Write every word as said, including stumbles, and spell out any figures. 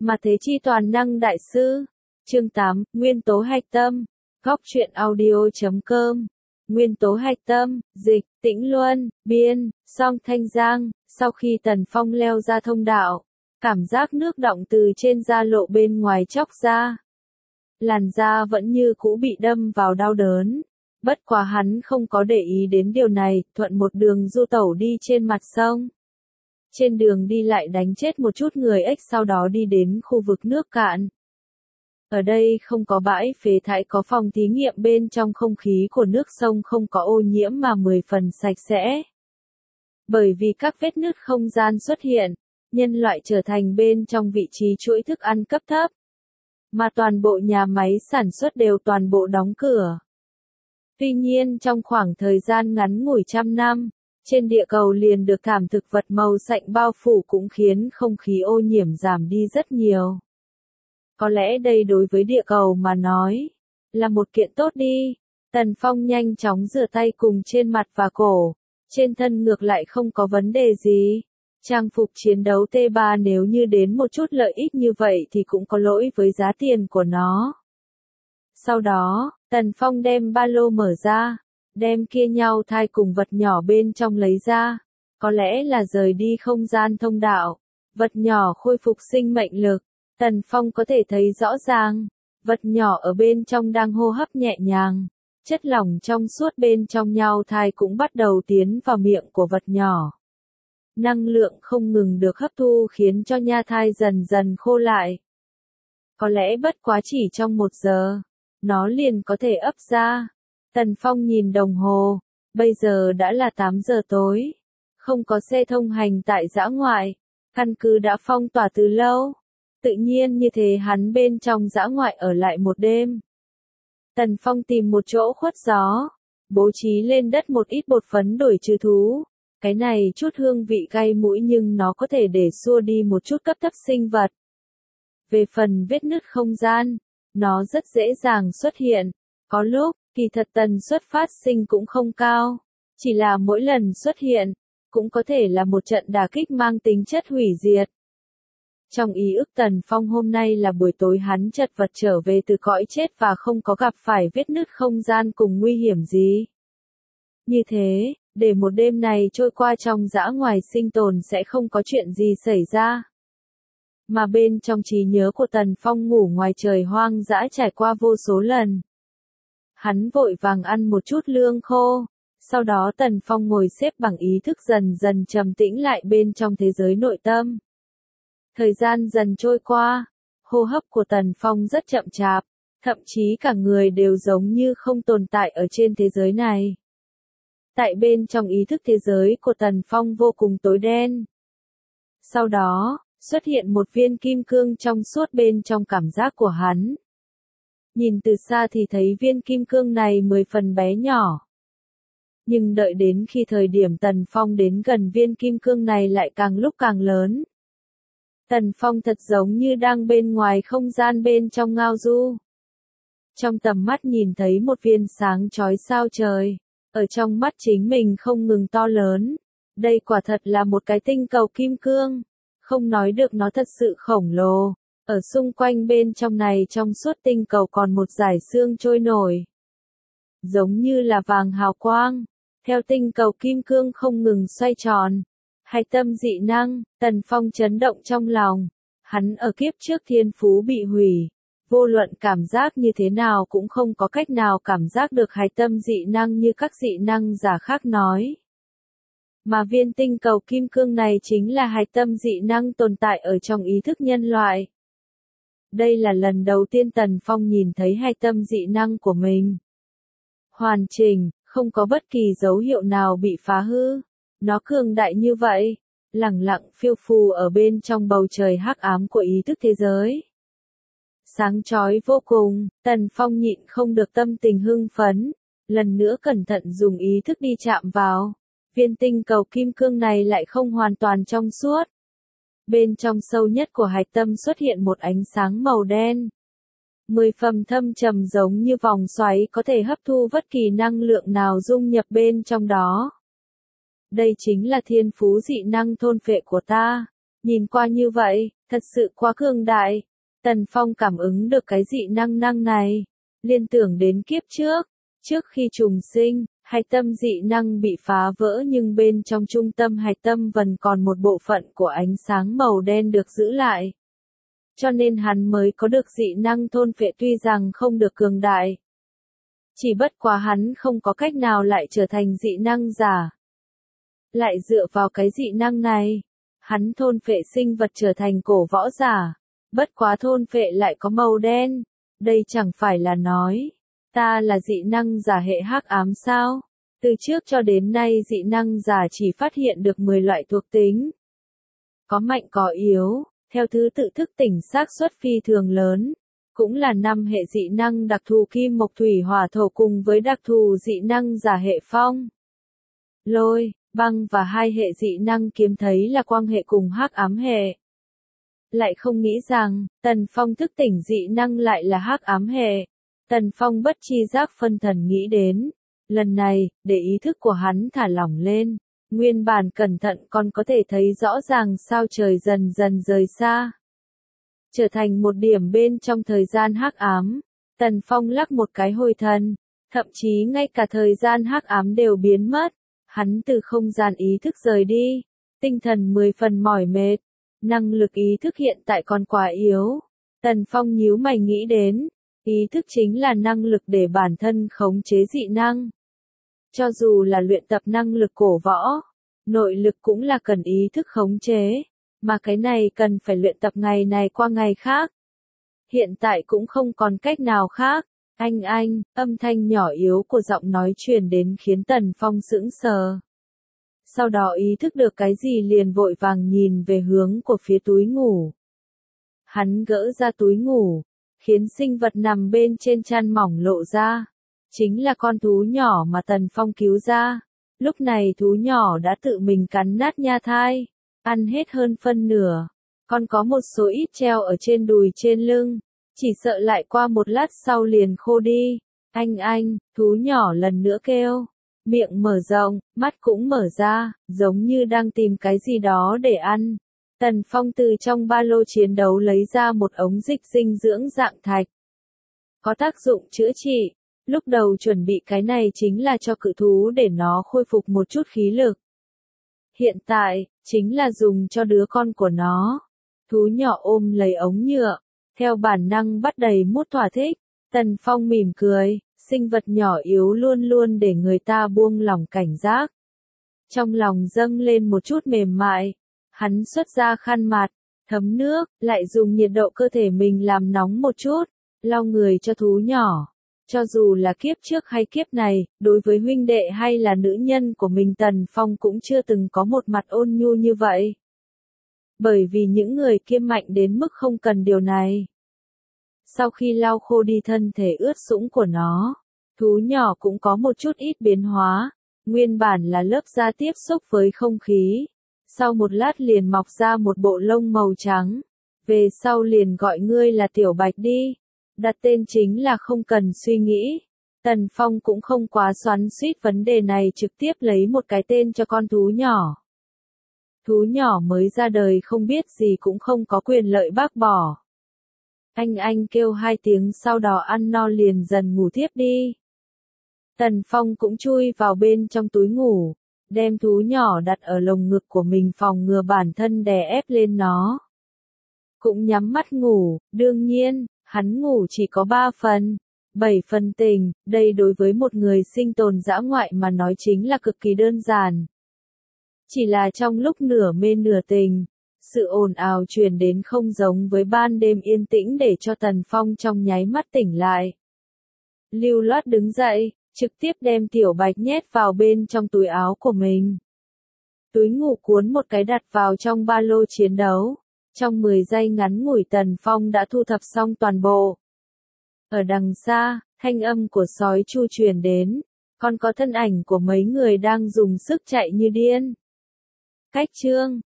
Mà thế chi toàn năng đại sư. Chương tám, Nguyên tố hạch tâm. Góc truyện audio chấm com. Nguyên tố hạch tâm, dịch, Tĩnh Luân, biên, Song Thanh Giang. Sau khi Tần Phong leo ra thông đạo, cảm giác nước đọng từ trên da lộ bên ngoài chóc ra. Làn da vẫn như cũ bị đâm vào đau đớn. Bất quá hắn không có để ý đến điều này, thuận một đường du tẩu đi trên mặt sông. Trên đường đi lại đánh chết một chút người ếch, sau đó đi đến khu vực nước cạn. Ở đây không có bãi phế thải, có phòng thí nghiệm, bên trong không khí của nước sông không có ô nhiễm mà mười phần sạch sẽ. Bởi vì các vết nứt không gian xuất hiện, nhân loại trở thành bên trong vị trí chuỗi thức ăn cấp thấp. Mà toàn bộ nhà máy sản xuất đều toàn bộ đóng cửa. Tuy nhiên trong khoảng thời gian ngắn ngủi trăm năm, trên địa cầu liền được thảm thực vật màu xanh bao phủ, cũng khiến không khí ô nhiễm giảm đi rất nhiều. Có lẽ đây đối với địa cầu mà nói, là một kiện tốt đi. Tần Phong nhanh chóng rửa tay cùng trên mặt và cổ, trên thân ngược lại không có vấn đề gì. Trang phục chiến đấu T ba nếu như đến một chút lợi ích như vậy thì cũng có lỗi với giá tiền của nó. Sau đó, Tần Phong đem ba lô mở ra, đem kia nhau thai cùng vật nhỏ bên trong lấy ra. Có lẽ là rời đi không gian thông đạo, vật nhỏ khôi phục sinh mệnh lực. Tần Phong có thể thấy rõ ràng, vật nhỏ ở bên trong đang hô hấp nhẹ nhàng. Chất lỏng trong suốt bên trong nhau thai cũng bắt đầu tiến vào miệng của vật nhỏ. Năng lượng không ngừng được hấp thu khiến cho nha thai dần dần khô lại. Có lẽ bất quá chỉ trong một giờ, nó liền có thể ấp ra. Tần Phong nhìn đồng hồ, bây giờ đã là tám giờ tối. Không có xe thông hành tại dã ngoại, căn cứ đã phong tỏa từ lâu. Tự nhiên như thế hắn bên trong dã ngoại ở lại một đêm. Tần Phong tìm một chỗ khuất gió, bố trí lên đất một ít bột phấn đổi trừ thú. Cái này chút hương vị cay mũi nhưng nó có thể để xua đi một chút cấp thấp sinh vật. Về phần vết nứt không gian, nó rất dễ dàng xuất hiện. Có lúc, kỳ thật tần suất phát sinh cũng không cao. Chỉ là mỗi lần xuất hiện, cũng có thể là một trận đả kích mang tính chất hủy diệt. Trong ý ức Tần Phong hôm nay là buổi tối hắn chật vật trở về từ cõi chết và không có gặp phải vết nứt không gian cùng nguy hiểm gì. Như thế, để một đêm này trôi qua trong dã ngoài sinh tồn sẽ không có chuyện gì xảy ra. Mà bên trong trí nhớ của Tần Phong ngủ ngoài trời hoang dã trải qua vô số lần. Hắn vội vàng ăn một chút lương khô, sau đó Tần Phong ngồi xếp bằng ý thức dần dần trầm tĩnh lại bên trong thế giới nội tâm. Thời gian dần trôi qua, hô hấp của Tần Phong rất chậm chạp, thậm chí cả người đều giống như không tồn tại ở trên thế giới này. Tại bên trong ý thức thế giới của Tần Phong vô cùng tối đen. Sau đó, xuất hiện một viên kim cương trong suốt bên trong cảm giác của hắn. Nhìn từ xa thì thấy viên kim cương này mười phần bé nhỏ. Nhưng đợi đến khi thời điểm Tần Phong đến gần viên kim cương này lại càng lúc càng lớn. Tần Phong thật giống như đang bên ngoài không gian bên trong ngao du. Trong tầm mắt nhìn thấy một viên sáng chói sao trời. Ở trong mắt chính mình không ngừng to lớn. Đây quả thật là một cái tinh cầu kim cương. Không nói được nó thật sự khổng lồ. Ở xung quanh bên trong này trong suốt tinh cầu còn một dải sương trôi nổi. Giống như là vàng hào quang. Theo tinh cầu kim cương không ngừng xoay tròn. Hạch tâm dị năng, Tần Phong chấn động trong lòng. Hắn ở kiếp trước thiên phú bị hủy. Vô luận cảm giác như thế nào cũng không có cách nào cảm giác được hạch tâm dị năng như các dị năng giả khác nói. Mà viên tinh cầu kim cương này chính là hạch tâm dị năng tồn tại ở trong ý thức nhân loại. Đây là lần đầu tiên Tần Phong nhìn thấy hạch tâm dị năng của mình. Hoàn chỉnh, không có bất kỳ dấu hiệu nào bị phá hư. Nó cường đại như vậy, lẳng lặng phiêu phù ở bên trong bầu trời hắc ám của ý thức thế giới. Sáng chói vô cùng, Tần Phong nhịn không được tâm tình hưng phấn, lần nữa cẩn thận dùng ý thức đi chạm vào. Viên tinh cầu kim cương này lại không hoàn toàn trong suốt. Bên trong sâu nhất của hạch tâm xuất hiện một ánh sáng màu đen. Mười phẩm thâm trầm giống như vòng xoáy có thể hấp thu bất kỳ năng lượng nào dung nhập bên trong đó. Đây chính là thiên phú dị năng thôn phệ của ta. Nhìn qua như vậy, thật sự quá cường đại. Tần Phong cảm ứng được cái dị năng năng này, liên tưởng đến kiếp trước, trước khi trùng sinh, hạch tâm dị năng bị phá vỡ nhưng bên trong trung tâm hạch tâm vẫn còn một bộ phận của ánh sáng màu đen được giữ lại. Cho nên hắn mới có được dị năng thôn phệ tuy rằng không được cường đại. Chỉ bất quá hắn không có cách nào lại trở thành dị năng giả. Lại dựa vào cái dị năng này, hắn thôn phệ sinh vật trở thành cổ võ giả. Bất quá thôn phệ lại có màu đen. Đây chẳng phải là nói, ta là dị năng giả hệ hắc ám sao? Từ trước cho đến nay dị năng giả chỉ phát hiện được mười loại thuộc tính. Có mạnh có yếu, theo thứ tự thức tỉnh xác suất phi thường lớn. Cũng là năm hệ dị năng đặc thù kim mộc thủy hỏa thổ cùng với đặc thù dị năng giả hệ phong, lôi, băng và hai hệ dị năng kiếm thấy là quang hệ cùng hắc ám hệ. Lại không nghĩ rằng, Tần Phong thức tỉnh dị năng lại là hắc ám hệ. Tần Phong bất chi giác phân thần nghĩ đến. Lần này, để ý thức của hắn thả lỏng lên. Nguyên bản cẩn thận còn có thể thấy rõ ràng sao trời dần dần rời xa. Trở thành một điểm bên trong thời gian hắc ám. Tần Phong lắc một cái hồi thần. Thậm chí ngay cả thời gian hắc ám đều biến mất. Hắn từ không gian ý thức rời đi. Tinh thần mười phần mỏi mệt. Năng lực ý thức hiện tại còn quá yếu. Tần Phong nhíu mày nghĩ đến. Ý thức chính là năng lực để bản thân khống chế dị năng. Cho dù là luyện tập năng lực cổ võ, nội lực cũng là cần ý thức khống chế. Mà cái này cần phải luyện tập ngày này qua ngày khác. Hiện tại cũng không còn cách nào khác. Anh anh, âm thanh nhỏ yếu của giọng nói truyền đến khiến Tần Phong sững sờ. Sau đó ý thức được cái gì liền vội vàng nhìn về hướng của phía túi ngủ. Hắn gỡ ra túi ngủ, khiến sinh vật nằm bên trên chăn mỏng lộ ra. Chính là con thú nhỏ mà Tần Phong cứu ra. Lúc này thú nhỏ đã tự mình cắn nát nha thai, ăn hết hơn phân nửa. Còn có một số ít treo ở trên đùi trên lưng, chỉ sợ lại qua một lát sau liền khô đi. Anh anh, thú nhỏ lần nữa kêu. Miệng mở rộng, mắt cũng mở ra, giống như đang tìm cái gì đó để ăn. Tần Phong từ trong ba lô chiến đấu lấy ra một ống dịch dinh dưỡng dạng thạch. Có tác dụng chữa trị. Lúc đầu chuẩn bị cái này chính là cho cự thú để nó khôi phục một chút khí lực. Hiện tại, chính là dùng cho đứa con của nó. Thú nhỏ ôm lấy ống nhựa, theo bản năng bắt đầy mút thỏa thích. Tần Phong mỉm cười, sinh vật nhỏ yếu luôn luôn để người ta buông lỏng cảnh giác. Trong lòng dâng lên một chút mềm mại, hắn xuất ra khăn mặt, thấm nước, lại dùng nhiệt độ cơ thể mình làm nóng một chút, lau người cho thú nhỏ. Cho dù là kiếp trước hay kiếp này, đối với huynh đệ hay là nữ nhân của mình Tần Phong cũng chưa từng có một mặt ôn nhu như vậy. Bởi vì những người kia mạnh đến mức không cần điều này. Sau khi lau khô đi thân thể ướt sũng của nó, thú nhỏ cũng có một chút ít biến hóa. Nguyên bản là lớp da tiếp xúc với không khí. Sau một lát liền mọc ra một bộ lông màu trắng. Về sau liền gọi ngươi là Tiểu Bạch đi. Đặt tên chính là không cần suy nghĩ. Tần Phong cũng không quá xoắn xuýt vấn đề này, trực tiếp lấy một cái tên cho con thú nhỏ. Thú nhỏ mới ra đời không biết gì cũng không có quyền lợi bác bỏ. Anh anh kêu hai tiếng sau đó ăn no liền dần ngủ thiếp đi. Tần Phong cũng chui vào bên trong túi ngủ, đem thú nhỏ đặt ở lồng ngực của mình phòng ngừa bản thân đè ép lên nó. Cũng nhắm mắt ngủ, đương nhiên, hắn ngủ chỉ có ba phần, bảy phần tình, đây đối với một người sinh tồn dã ngoại mà nói chính là cực kỳ đơn giản. Chỉ là trong lúc nửa mê nửa tình, sự ồn ào truyền đến không giống với ban đêm yên tĩnh để cho Tần Phong trong nháy mắt tỉnh lại. Lưu loát đứng dậy, trực tiếp đem Tiểu Bạch nhét vào bên trong túi áo của mình. Túi ngủ cuốn một cái đặt vào trong ba lô chiến đấu. Trong mười giây ngắn ngủi Tần Phong đã thu thập xong toàn bộ. Ở đằng xa, thanh âm của sói chu truyền đến, còn có thân ảnh của mấy người đang dùng sức chạy như điên. Cách chương